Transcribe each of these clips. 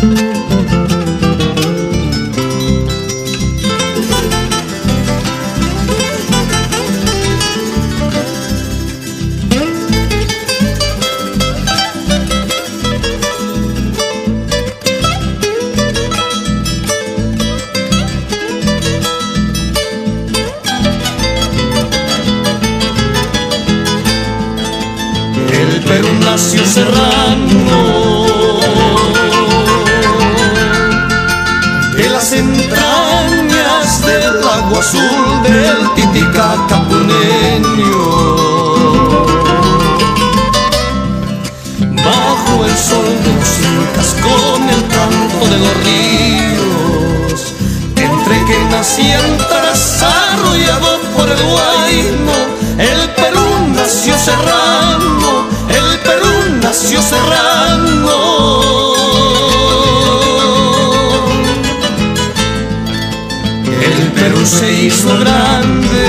El Perú nació serrano, de las entrañas del lago azul del Titicaca puneño. Bajo el sol de los incas, con el canto de los ríos, entre que nacían tras arrollado por el Guayno, el Perú nació serrano, el Perú nació serrano. El Perú se hizo grande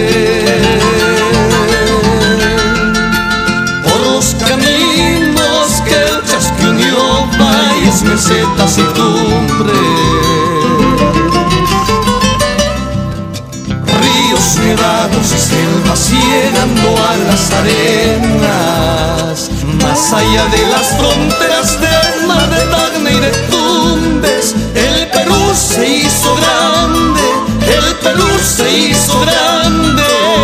por los caminos que el chasque unió, valles, mesetas y cumbres, ríos nevados y selvas llegando a las arenas, más allá de las fronteras del mar de Tacna y de Tumbes. El Perú se hizo grande, el Perú se hizo grande.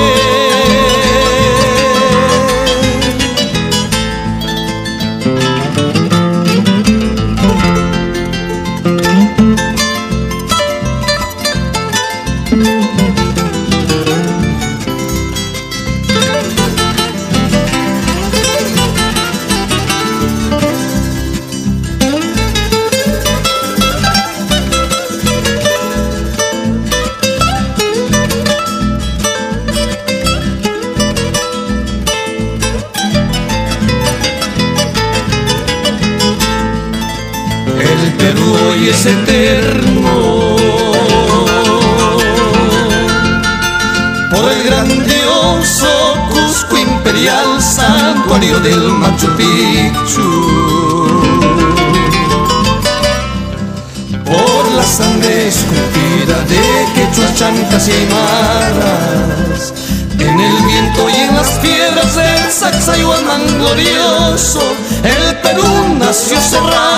El Perú hoy es eterno por el grandioso Cusco imperial, santuario del Machu Picchu, por la sangre esculpida de quechuas, chancas y aymaras, en el viento y en las piedras del Sacsayhuamán glorioso. El Perú nació cerrado,